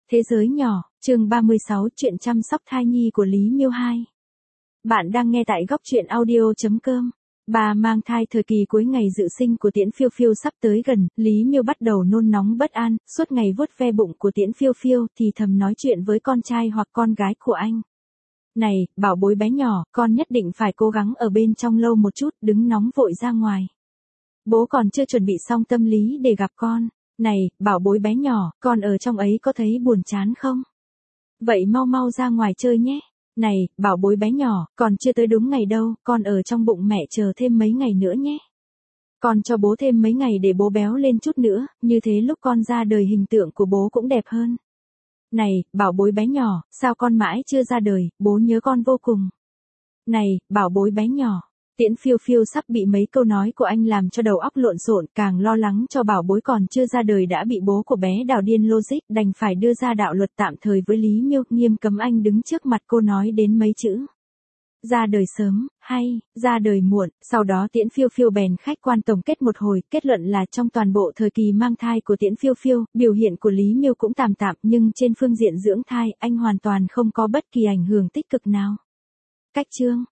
Thế giới nhỏ, chương 36 chuyện chăm sóc thai nhi của Lý Miêu 2. Bạn đang nghe tại góc truyện audio.com. Bà mang thai thời kỳ cuối ngày dự sinh của Tiễn Phiêu Phiêu sắp tới gần, Lý Miêu bắt đầu nôn nóng bất an, suốt ngày vuốt ve bụng của Tiễn Phiêu Phiêu thì thầm nói chuyện với con trai hoặc con gái của anh. Này, bảo bối bé nhỏ, con nhất định phải cố gắng ở bên trong lâu một chút, đừng nóng vội ra ngoài. Bố còn chưa chuẩn bị xong tâm lý để gặp con. Này, bảo bối bé nhỏ, con ở trong ấy có thấy buồn chán không? Vậy mau mau ra ngoài chơi nhé. Này, bảo bối bé nhỏ, còn chưa tới đúng ngày đâu, con ở trong bụng mẹ chờ thêm mấy ngày nữa nhé. Con cho bố thêm mấy ngày để bố béo lên chút nữa, như thế lúc con ra đời hình tượng của bố cũng đẹp hơn. Này, bảo bối bé nhỏ, sao con mãi chưa ra đời, bố nhớ con vô cùng. Này, bảo bối bé nhỏ. Tiễn Phiêu Phiêu sắp bị mấy câu nói của anh làm cho đầu óc lộn xộn, càng lo lắng cho bảo bối còn chưa ra đời đã bị bố của bé đào điên logic, đành phải đưa ra đạo luật tạm thời với Lý Miêu, nghiêm cấm anh đứng trước mặt cô nói đến mấy chữ. Ra đời sớm, hay, ra đời muộn, sau đó Tiễn Phiêu Phiêu bèn khách quan tổng kết một hồi, kết luận là trong toàn bộ thời kỳ mang thai của Tiễn Phiêu Phiêu, biểu hiện của Lý Miêu cũng tạm tạm, nhưng trên phương diện dưỡng thai, anh hoàn toàn không có bất kỳ ảnh hưởng tích cực nào. Cách chương